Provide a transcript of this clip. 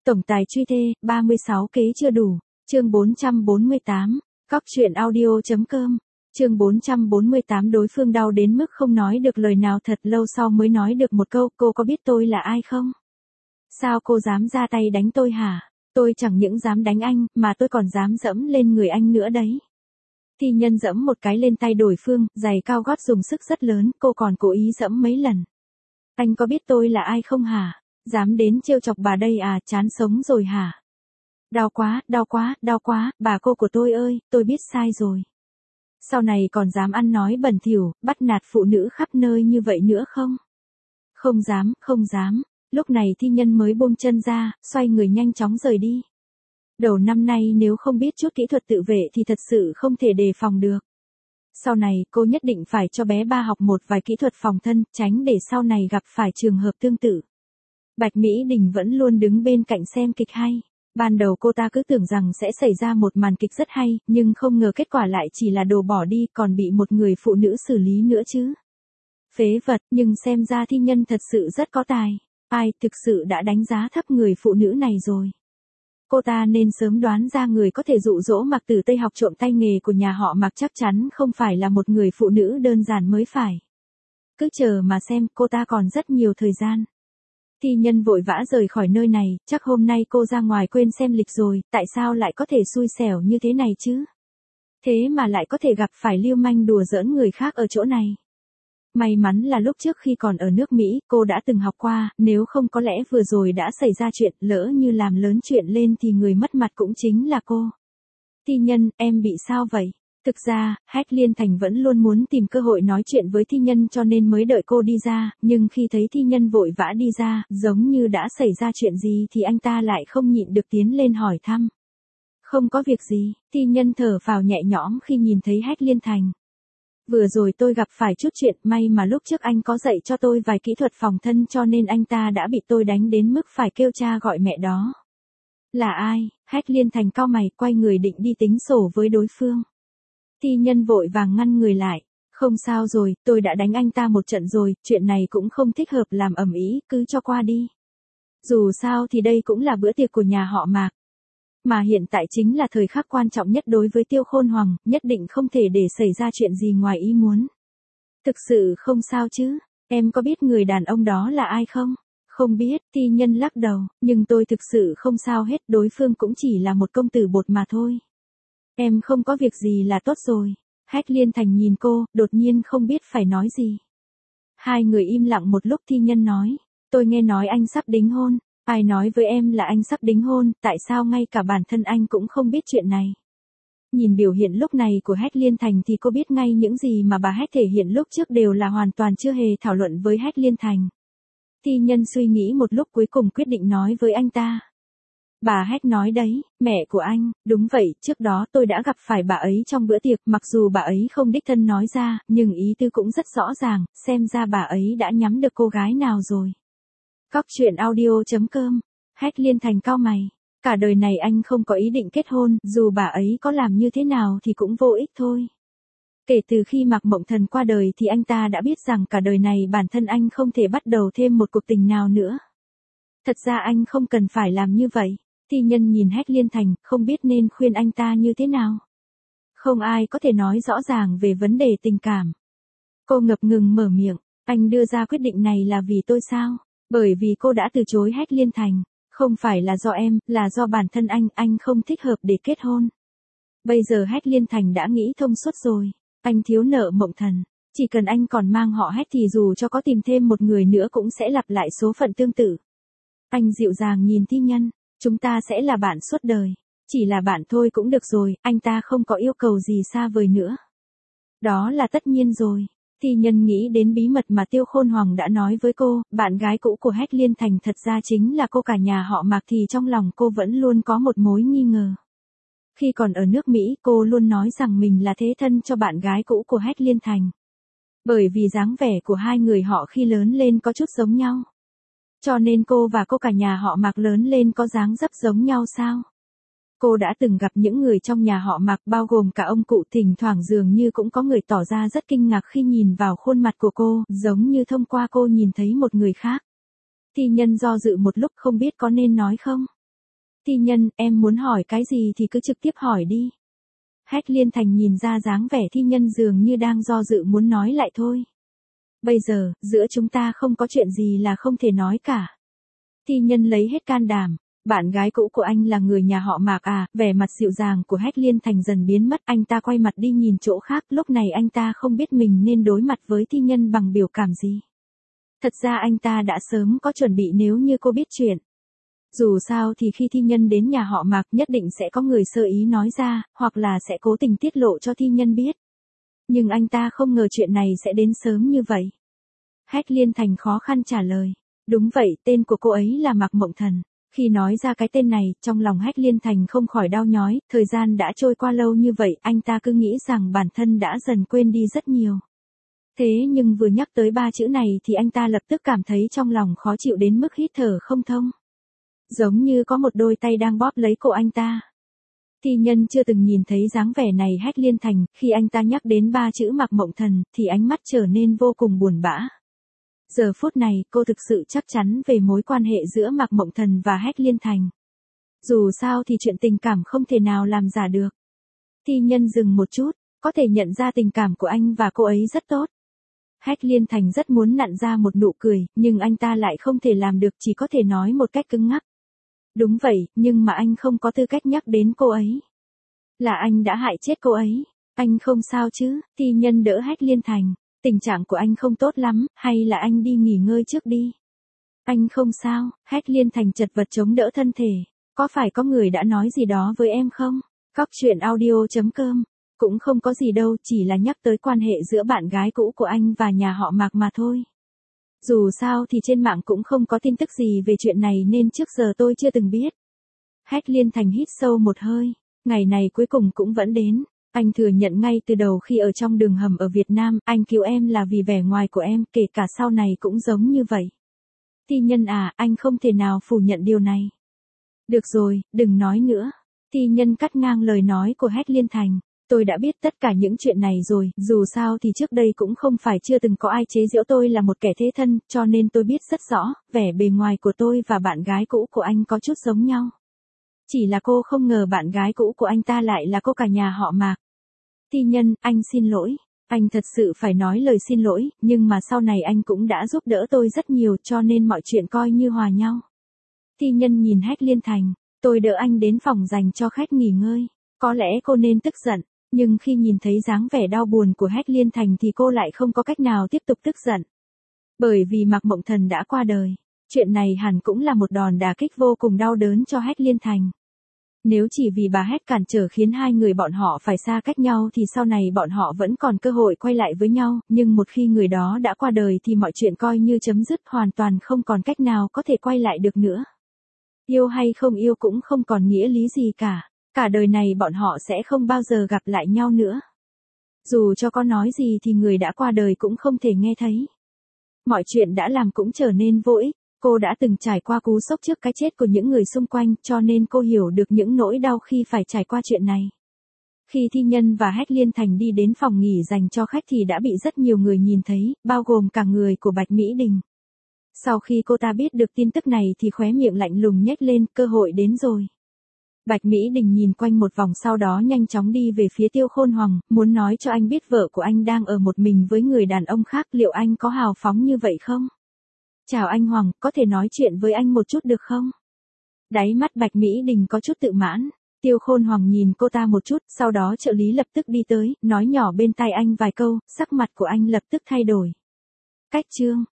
Tổng tài truy thê, 36 kế chưa đủ. Chương 448. Cóc truyện audio.com. Chương 448. Đối phương đau đến mức không nói được lời nào, thật lâu sau mới nói được một câu, cô có biết tôi là ai không? Sao cô dám ra tay đánh tôi hả? Tôi chẳng những dám đánh anh, mà tôi còn dám dẫm lên người anh nữa đấy. Thi Nhân dẫm một cái lên tay đối phương, giày cao gót dùng sức rất lớn, cô còn cố ý dẫm mấy lần. Anh có biết tôi là ai không hả? Dám đến trêu chọc bà đây à, chán sống rồi hả? Đau quá, đau quá, đau quá, bà cô của tôi ơi, tôi biết sai rồi. Sau này còn dám ăn nói bẩn thỉu, bắt nạt phụ nữ khắp nơi như vậy nữa không? Không dám, không dám. Lúc này Thi Nhân mới buông chân ra, xoay người nhanh chóng rời đi. Đầu năm nay nếu không biết chút kỹ thuật tự vệ thì thật sự không thể đề phòng được. Sau này cô nhất định phải cho bé ba học một vài kỹ thuật phòng thân, tránh để sau này gặp phải trường hợp tương tự. Bạch Mỹ Đình vẫn luôn đứng bên cạnh xem kịch hay. Ban đầu cô ta cứ tưởng rằng sẽ xảy ra một màn kịch rất hay, nhưng không ngờ kết quả lại chỉ là đồ bỏ đi, còn bị một người phụ nữ xử lý nữa chứ. Phế vật, nhưng xem ra Thi Nhân thật sự rất có tài. Ai thực sự đã đánh giá thấp người phụ nữ này rồi. Cô ta nên sớm đoán ra người có thể dụ dỗ Mạc Tử Tây học trộm tay nghề của nhà họ Mạc chắc chắn không phải là một người phụ nữ đơn giản mới phải. Cứ chờ mà xem, cô ta còn rất nhiều thời gian. Thi Nhân vội vã rời khỏi nơi này, chắc hôm nay cô ra ngoài quên xem lịch rồi, tại sao lại có thể xui xẻo như thế này chứ? Thế mà lại có thể gặp phải lưu manh đùa giỡn người khác ở chỗ này. May mắn là lúc trước khi còn ở nước Mỹ, cô đã từng học qua, nếu không có lẽ vừa rồi đã xảy ra chuyện, lỡ như làm lớn chuyện lên thì người mất mặt cũng chính là cô. Thi Nhân, em bị sao vậy? Thực ra, Hách Liên Thành vẫn luôn muốn tìm cơ hội nói chuyện với Thi Nhân cho nên mới đợi cô đi ra, nhưng khi thấy Thi Nhân vội vã đi ra, giống như đã xảy ra chuyện gì thì anh ta lại không nhịn được tiến lên hỏi thăm. Không có việc gì, Thi Nhân thở phào nhẹ nhõm khi nhìn thấy Hách Liên Thành. Vừa rồi tôi gặp phải chút chuyện, may mà lúc trước anh có dạy cho tôi vài kỹ thuật phòng thân cho nên anh ta đã bị tôi đánh đến mức phải kêu cha gọi mẹ đó. Là ai? Hách Liên Thành cau mày, quay người định đi tính sổ với đối phương. Thi Nhân vội vàng ngăn người lại. Không sao rồi, tôi đã đánh anh ta một trận rồi, chuyện này cũng không thích hợp làm ầm ĩ, cứ cho qua đi. Dù sao thì đây cũng là bữa tiệc của nhà họ Mạc. Mà hiện tại chính là thời khắc quan trọng nhất đối với Tiêu Khôn Hoàng, nhất định không thể để xảy ra chuyện gì ngoài ý muốn. Thực sự không sao chứ, em có biết người đàn ông đó là ai không? Không biết, Thi Nhân lắc đầu, nhưng tôi thực sự không sao hết, đối phương cũng chỉ là một công tử bột mà thôi. Em không có việc gì là tốt rồi. Hách Liên Thành nhìn cô, đột nhiên không biết phải nói gì. Hai người im lặng một lúc. Thi Nhân nói, tôi nghe nói anh sắp đính hôn. Ai nói với em là anh sắp đính hôn, tại sao ngay cả bản thân anh cũng không biết chuyện này? Nhìn biểu hiện lúc này của Hách Liên Thành thì cô biết ngay những gì mà bà Hách thể hiện lúc trước đều là hoàn toàn chưa hề thảo luận với Hách Liên Thành. Thi Nhân suy nghĩ một lúc cuối cùng quyết định nói với anh ta. Bà Hách nói đấy, mẹ của anh, đúng vậy, trước đó tôi đã gặp phải bà ấy trong bữa tiệc, mặc dù bà ấy không đích thân nói ra, nhưng ý tư cũng rất rõ ràng, xem ra bà ấy đã nhắm được cô gái nào rồi. Cóc truyện audio.com. Hách Liên Thành cau mày. Cả đời này anh không có ý định kết hôn, dù bà ấy có làm như thế nào thì cũng vô ích thôi. Kể từ khi Mạc Mộng Thần qua đời thì anh ta đã biết rằng cả đời này bản thân anh không thể bắt đầu thêm một cuộc tình nào nữa. Thật ra anh không cần phải làm như vậy. Thi Nhân nhìn Hách Liên Thành, không biết nên khuyên anh ta như thế nào. Không ai có thể nói rõ ràng về vấn đề tình cảm. Cô ngập ngừng mở miệng, anh đưa ra quyết định này là vì tôi sao? Bởi vì cô đã từ chối Hách Liên Thành, không phải là do em, là do bản thân anh không thích hợp để kết hôn. Bây giờ Hách Liên Thành đã nghĩ thông suốt rồi, anh thiếu nợ Mộng Thần, chỉ cần anh còn mang họ Hách thì dù cho có tìm thêm một người nữa cũng sẽ lặp lại số phận tương tự. Anh dịu dàng nhìn Thi Nhân, chúng ta sẽ là bạn suốt đời, chỉ là bạn thôi cũng được rồi, anh ta không có yêu cầu gì xa vời nữa. Đó là tất nhiên rồi. Thi Nhân nghĩ đến bí mật mà Tiêu Khôn Hoàng đã nói với cô, bạn gái cũ của Hách Liên Thành thật ra chính là cô cả nhà họ Mạc, thì trong lòng cô vẫn luôn có một mối nghi ngờ. Khi còn ở nước Mỹ, cô luôn nói rằng mình là thế thân cho bạn gái cũ của Hách Liên Thành. Bởi vì dáng vẻ của hai người họ khi lớn lên có chút giống nhau. Cho nên cô và cô cả nhà họ Mạc lớn lên có dáng dấp giống nhau sao? Cô đã từng gặp những người trong nhà họ Mạc bao gồm cả ông cụ, thỉnh thoảng dường như cũng có người tỏ ra rất kinh ngạc khi nhìn vào khuôn mặt của cô, giống như thông qua cô nhìn thấy một người khác. Thi Nhân do dự một lúc không biết có nên nói không. Thi Nhân, em muốn hỏi cái gì thì cứ trực tiếp hỏi đi. Hách Liên Thành nhìn ra dáng vẻ Thi Nhân dường như đang do dự muốn nói lại thôi. Bây giờ, giữa chúng ta không có chuyện gì là không thể nói cả. Thi Nhân lấy hết can đảm. Bạn gái cũ của anh là người nhà họ Mạc à? Vẻ mặt dịu dàng của Hách Liên Thành dần biến mất, anh ta quay mặt đi nhìn chỗ khác, lúc này anh ta không biết mình nên đối mặt với Thi Nhân bằng biểu cảm gì. Thật ra anh ta đã sớm có chuẩn bị nếu như cô biết chuyện. Dù sao thì khi Thi Nhân đến nhà họ Mạc nhất định sẽ có người sơ ý nói ra, hoặc là sẽ cố tình tiết lộ cho Thi Nhân biết. Nhưng anh ta không ngờ chuyện này sẽ đến sớm như vậy. Hách Liên Thành khó khăn trả lời. Đúng vậy, tên của cô ấy là Mạc Mộng Thần. Khi nói ra cái tên này, trong lòng Hách Liên Thành không khỏi đau nhói, thời gian đã trôi qua lâu như vậy, anh ta cứ nghĩ rằng bản thân đã dần quên đi rất nhiều. Thế nhưng vừa nhắc tới 3 chữ này thì anh ta lập tức cảm thấy trong lòng khó chịu đến mức hít thở không thông. Giống như có một đôi tay đang bóp lấy cổ anh ta. Thi Nhân chưa từng nhìn thấy dáng vẻ này Hách Liên Thành, khi anh ta nhắc đến 3 chữ Mạc Mộng Thần, thì ánh mắt trở nên vô cùng buồn bã. Giờ phút này, cô thực sự chắc chắn về mối quan hệ giữa Mạc Mộng Thần và Hách Liên Thành. Dù sao thì chuyện tình cảm không thể nào làm giả được. Thi Nhân dừng một chút, có thể nhận ra tình cảm của anh và cô ấy rất tốt. Hách Liên Thành rất muốn nặn ra một nụ cười, nhưng anh ta lại không thể làm được, chỉ có thể nói một cách cứng ngắc. Đúng vậy, nhưng mà anh không có tư cách nhắc đến cô ấy. Là anh đã hại chết cô ấy. Anh không sao chứ? Thi Nhân đỡ Hách Liên Thành. Tình trạng của anh không tốt lắm, hay là anh đi nghỉ ngơi trước đi? Anh không sao. Hách Liên Thành chật vật chống đỡ thân thể. Có phải có người đã nói gì đó với em không? Cóc truyện audio.com. Cũng không có gì đâu, chỉ là nhắc tới quan hệ giữa bạn gái cũ của anh và nhà họ Mạc mà thôi. Dù sao thì trên mạng cũng không có tin tức gì về chuyện này nên trước giờ tôi chưa từng biết. Hách Liên Thành hít sâu một hơi. Ngày này cuối cùng cũng vẫn đến. Anh thừa nhận ngay từ đầu khi ở trong đường hầm ở Việt Nam, anh cứu em là vì vẻ ngoài của em, kể cả sau này cũng giống như vậy. Thi Nhân à, anh không thể nào phủ nhận điều này. Được rồi, đừng nói nữa. Thi Nhân cắt ngang lời nói của Hách Liên Thành. Tôi đã biết tất cả những chuyện này rồi, dù sao thì trước đây cũng không phải chưa từng có ai chế giễu tôi là một kẻ thế thân, cho nên tôi biết rất rõ, vẻ bề ngoài của tôi và bạn gái cũ của anh có chút giống nhau. Chỉ là cô không ngờ bạn gái cũ của anh ta lại là cô cả nhà họ Mạc. Thi Nhân, anh xin lỗi. Anh thật sự phải nói lời xin lỗi, nhưng mà sau này anh cũng đã giúp đỡ tôi rất nhiều cho nên mọi chuyện coi như hòa nhau. Thi Nhân nhìn Hách Liên Thành, tôi đỡ anh đến phòng dành cho khách nghỉ ngơi. Có lẽ cô nên tức giận, nhưng khi nhìn thấy dáng vẻ đau buồn của Hách Liên Thành thì cô lại không có cách nào tiếp tục tức giận. Bởi vì Mạc Mộng Thần đã qua đời. Chuyện này hẳn cũng là một đòn đả kích vô cùng đau đớn cho Hách Liên Thành. Nếu chỉ vì bà Hách cản trở khiến hai người bọn họ phải xa cách nhau thì sau này bọn họ vẫn còn cơ hội quay lại với nhau, nhưng một khi người đó đã qua đời thì mọi chuyện coi như chấm dứt, hoàn toàn không còn cách nào có thể quay lại được nữa. Yêu hay không yêu cũng không còn nghĩa lý gì cả. Cả đời này bọn họ sẽ không bao giờ gặp lại nhau nữa. Dù cho có nói gì thì người đã qua đời cũng không thể nghe thấy. Mọi chuyện đã làm cũng trở nên vô ích. Cô đã từng trải qua cú sốc trước cái chết của những người xung quanh, cho nên cô hiểu được những nỗi đau khi phải trải qua chuyện này. Khi Thi Nhân và Hách Liên Thành đi đến phòng nghỉ dành cho khách thì đã bị rất nhiều người nhìn thấy, bao gồm cả người của Bạch Mỹ Đình. Sau khi cô ta biết được tin tức này thì khóe miệng lạnh lùng nhếch lên, cơ hội đến rồi. Bạch Mỹ Đình nhìn quanh một vòng sau đó nhanh chóng đi về phía Tiêu Khôn Hoàng, muốn nói cho anh biết vợ của anh đang ở một mình với người đàn ông khác, liệu anh có hào phóng như vậy không? Chào anh Hoàng, có thể nói chuyện với anh một chút được không? Đáy mắt Bạch Mỹ Đình có chút tự mãn. Tiêu Khôn Hoàng nhìn cô ta một chút, sau đó trợ lý lập tức đi tới, nói nhỏ bên tai anh vài câu, sắc mặt của anh lập tức thay đổi. Cách chương